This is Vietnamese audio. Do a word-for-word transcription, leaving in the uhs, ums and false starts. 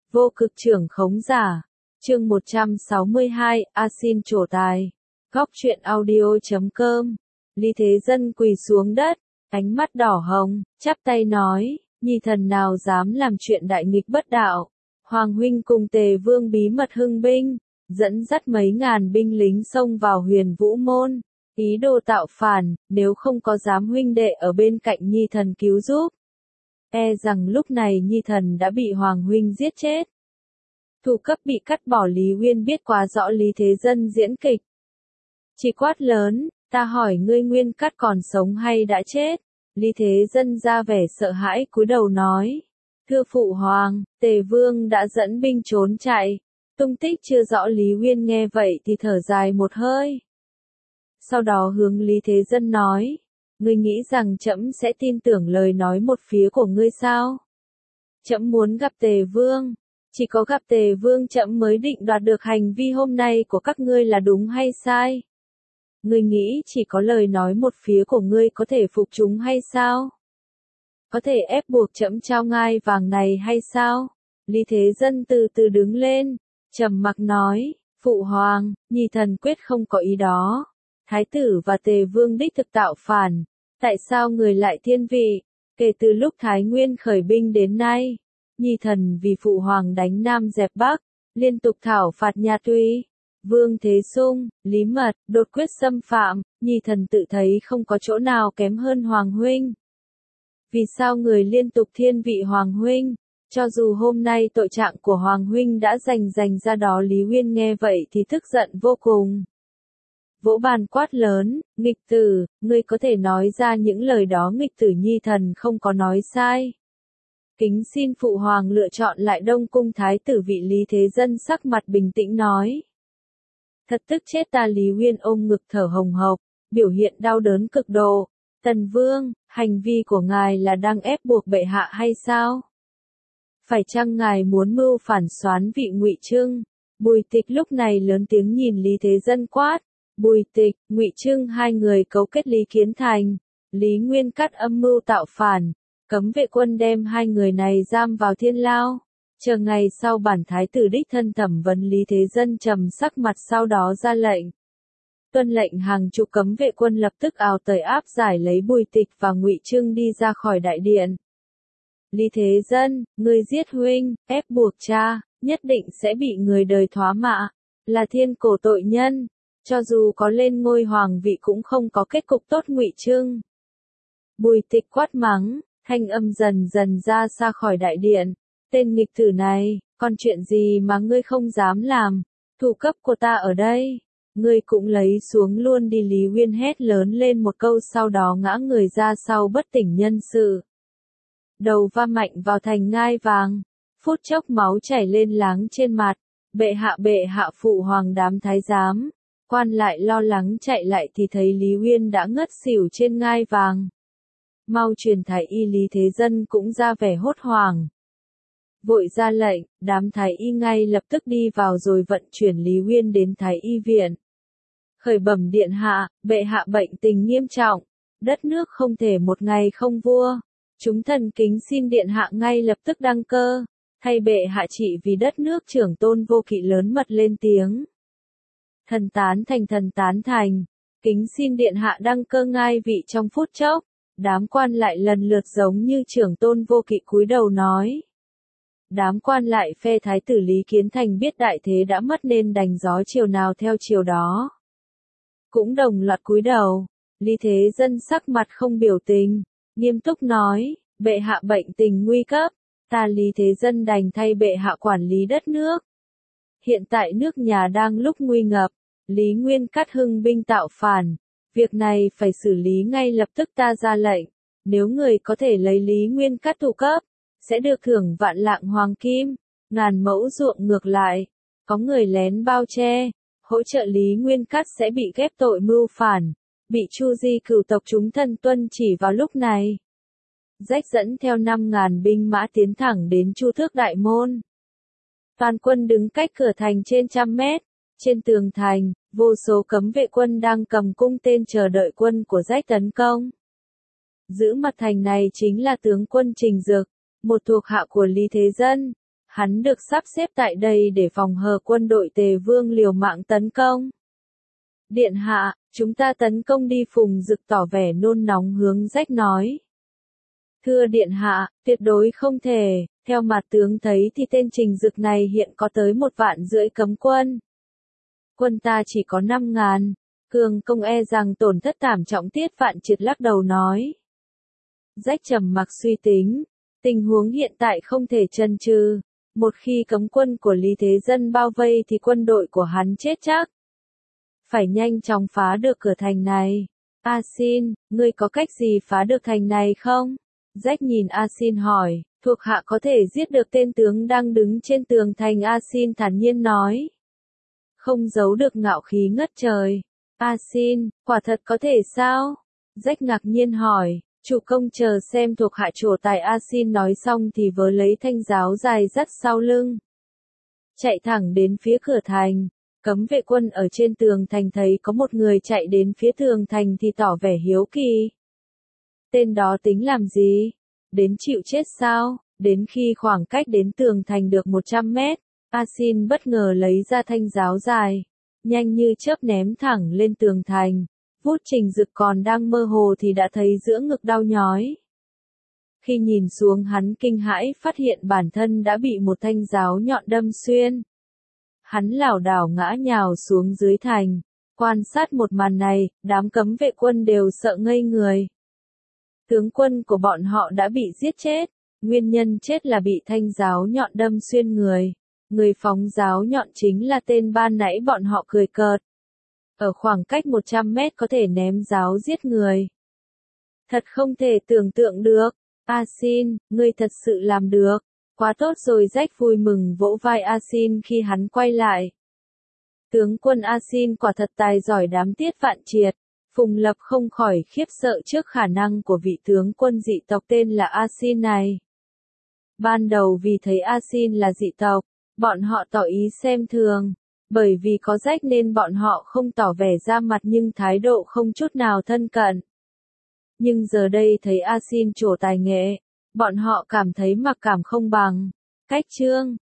Vô cực trưởng khống giả. Chương một trăm sáu mươi hai, A xin trổ tài. Góc truyện audio chấm com. Lý Thế Dân quỳ xuống đất, ánh mắt đỏ hồng, chắp tay nói, nhi thần nào dám làm chuyện đại nghịch bất đạo. Hoàng huynh cùng Tề Vương bí mật hưng binh, dẫn dắt mấy ngàn binh lính xông vào Huyền Vũ môn, ý đồ tạo phản, nếu không có dám huynh đệ ở bên cạnh nhi thần cứu giúp, e rằng lúc này nhi thần đã bị Hoàng huynh giết chết. Thủ cấp bị cắt bỏ Lý Uyên biết quá rõ Lý Thế Dân diễn kịch. Chỉ quát lớn, ta hỏi ngươi Nguyên Cắt còn sống hay đã chết? Lý Thế Dân ra vẻ sợ hãi cúi đầu nói, thưa phụ hoàng, Tề Vương đã dẫn binh trốn chạy, tung tích chưa rõ. Lý Uyên nghe vậy thì thở dài một hơi. Sau đó hướng Lý Thế Dân nói, ngươi nghĩ rằng trẫm sẽ tin tưởng lời nói một phía của ngươi sao? Trẫm muốn gặp Tề Vương, chỉ có gặp Tề Vương trẫm mới định đoạt được hành vi hôm nay của các ngươi là đúng hay sai. Ngươi nghĩ chỉ có lời nói một phía của ngươi có thể phục chúng hay sao? Có thể ép buộc trẫm trao ngai vàng này hay sao? Lý Thế Dân từ từ đứng lên, trầm mặc nói, phụ hoàng, nhi thần quyết không có ý đó. Thái tử và Tề Vương đích thực tạo phản, tại sao người lại thiên vị? Kể từ lúc Thái Nguyên khởi binh đến nay, nhi thần vì phụ hoàng đánh Nam dẹp Bắc, liên tục thảo phạt nhà Tuy, Vương Thế Sung, Lý Mật, đột quyết xâm phạm, nhi thần tự thấy không có chỗ nào kém hơn Hoàng huynh. Vì sao người liên tục thiên vị Hoàng huynh? Cho dù hôm nay tội trạng của Hoàng huynh đã rành rành ra đó. Lý Uyên nghe vậy thì tức giận vô cùng. Vỗ bàn quát lớn, nghịch tử, ngươi có thể nói ra những lời đó nghịch tử nhi thần không có nói sai. Kính xin phụ hoàng lựa chọn lại Đông Cung thái tử vị. Lý Thế Dân sắc mặt bình tĩnh nói. Thật tức chết ta. Lý Uyên ôm ngực thở hồng hộc, biểu hiện đau đớn cực độ. Tần Vương, hành vi của ngài là đang ép buộc bệ hạ hay sao? Phải chăng ngài muốn mưu phản soán vị Ngụy Trưng? Bùi Tịch lúc này lớn tiếng nhìn Lý Thế Dân quát. Bùi Tịch, Ngụy Trưng hai người cấu kết Lý Kiến Thành, Lý Nguyên Cắt âm mưu tạo phản, cấm vệ quân đem hai người này giam vào thiên lao. Chờ ngày sau bản thái tử đích thân thẩm vấn. Lý Thế Dân trầm sắc mặt sau đó ra lệnh. Tuân lệnh hàng chục cấm vệ quân lập tức ào tới áp giải lấy Bùi Tịch và Ngụy Trưng đi ra khỏi đại điện. Lý Thế Dân, ngươi giết huynh, ép buộc cha, nhất định sẽ bị người đời thoá mạ, là thiên cổ tội nhân. Cho dù có lên ngôi hoàng vị cũng không có kết cục tốt. Ngụy Trưng, Bùi Tịch quát mắng, thanh âm dần dần ra xa khỏi đại điện. Tên nghịch tử này, còn chuyện gì mà ngươi không dám làm? Thủ cấp của ta ở đây, ngươi cũng lấy xuống luôn đi. Lý Uyên hét lớn lên một câu sau đó ngã người ra sau bất tỉnh nhân sự. Đầu va mạnh vào thành ngai vàng, phút chốc máu chảy lên láng trên mặt. Bệ hạ bệ hạ phụ hoàng đám thái giám, quan lại lo lắng chạy lại thì thấy Lý Uyên đã ngất xỉu trên ngai vàng. Mau truyền thái y. Lý Thế Dân cũng ra vẻ hốt hoảng. Vội ra lệnh, đám thái y ngay lập tức đi vào rồi vận chuyển Lý Uyên đến thái y viện. Khởi bẩm điện hạ, bệ hạ bệnh tình nghiêm trọng, đất nước không thể một ngày không vua. Chúng thần kính xin điện hạ ngay lập tức đăng cơ, thay bệ hạ trị vì đất nước. Trưởng tôn Vô Kỵ lớn mật lên tiếng. Thần tán thành thần tán thành, kính xin điện hạ đăng cơ ngai vị trong phút chốc. Đám quan lại lần lượt giống như trưởng tôn Vô Kỵ cúi đầu nói. Đám quan lại phe thái tử Lý Kiến Thành biết đại thế đã mất nên đành gió chiều nào theo chiều đó. Cũng đồng loạt cúi đầu. Lý Thế Dân sắc mặt không biểu tình, nghiêm túc nói, bệ hạ bệnh tình nguy cấp, ta Lý Thế Dân đành thay bệ hạ quản lý đất nước. Hiện tại nước nhà đang lúc nguy ngập, Lý Nguyên Cắt hưng binh tạo phản, việc này phải xử lý ngay lập tức. Ta ra lệnh, nếu người có thể lấy Lý Nguyên Cắt thủ cấp, sẽ được thưởng vạn lạng hoàng kim, ngàn mẫu ruộng. Ngược lại, có người lén bao che, hỗ trợ Lý Nguyên Cắt sẽ bị ghép tội mưu phản, bị chu di cửu tộc chúng thân tuân chỉ. Vào lúc này, Rách dẫn theo năm ngàn binh mã tiến thẳng đến Chu Thước Đại Môn. Toàn quân đứng cách cửa thành trên trăm mét, trên tường thành, vô số cấm vệ quân đang cầm cung tên chờ đợi quân của Rách tấn công. Giữ mặt thành này chính là tướng quân Trình Dực, một thuộc hạ của Lý Thế Dân. Hắn được sắp xếp tại đây để phòng hờ quân đội Tề Vương liều mạng tấn công. Điện hạ, chúng ta tấn công đi, Phùng Dực tỏ vẻ nôn nóng hướng Rách nói. Thưa điện hạ, tuyệt đối không thể, theo mặt tướng thấy thì tên Trình Dực này hiện có tới một vạn rưỡi cấm quân. Quân ta chỉ có năm ngàn, Cường Công e rằng tổn thất thảm trọng. Tiết Vạn Triệt lắc đầu nói. Rách trầm mặc suy tính, tình huống hiện tại không thể chần chừ, một khi cấm quân của Lý Thế Dân bao vây thì quân đội của hắn chết chắc. Phải nhanh chóng phá được cửa thành này. A Xin, ngươi có cách gì phá được thành này không? Rách nhìn A Xin hỏi, thuộc hạ có thể giết được tên tướng đang đứng trên tường thành. A Xin thản nhiên nói. Không giấu được ngạo khí ngất trời. A Xin, quả thật có thể sao? Rách ngạc nhiên hỏi, chủ công chờ xem thuộc hạ trổ tài. A Xin nói xong thì vớ lấy thanh giáo dài dắt sau lưng. Chạy thẳng đến phía cửa thành. Cấm vệ quân ở trên tường thành thấy có một người chạy đến phía tường thành thì tỏ vẻ hiếu kỳ. Tên đó tính làm gì? Đến chịu chết sao? Đến khi khoảng cách đến tường thành được một trăm mét, A Xin bất ngờ lấy ra thanh giáo dài, nhanh như chớp ném thẳng lên tường thành. Vút. Trình Dực còn đang mơ hồ thì đã thấy giữa ngực đau nhói. Khi nhìn xuống hắn kinh hãi phát hiện bản thân đã bị một thanh giáo nhọn đâm xuyên. Hắn lảo đảo ngã nhào xuống dưới thành. Quan sát một màn này, đám cấm vệ quân đều sợ ngây người. Tướng quân của bọn họ đã bị giết chết. Nguyên nhân chết là bị thanh giáo nhọn đâm xuyên người. Người phóng giáo nhọn chính là tên ban nãy bọn họ cười cợt. Ở khoảng cách một trăm mét có thể ném giáo giết người. Thật không thể tưởng tượng được. A Xin, ngươi thật sự làm được. Quá tốt rồi. Rách vui mừng vỗ vai A Xin khi hắn quay lại. Tướng quân A Xin quả thật tài giỏi. Đám Tiết Vạn Triệt, Phùng Lập không khỏi khiếp sợ trước khả năng của vị tướng quân dị tộc tên là A Xin này. Ban đầu vì thấy A Xin là dị tộc, bọn họ tỏ ý xem thường. Bởi vì có Rách nên bọn họ không tỏ vẻ ra mặt nhưng thái độ không chút nào thân cận. Nhưng giờ đây thấy A Xin trổ tài nghệ, bọn họ cảm thấy mặc cảm không bằng. Cách chương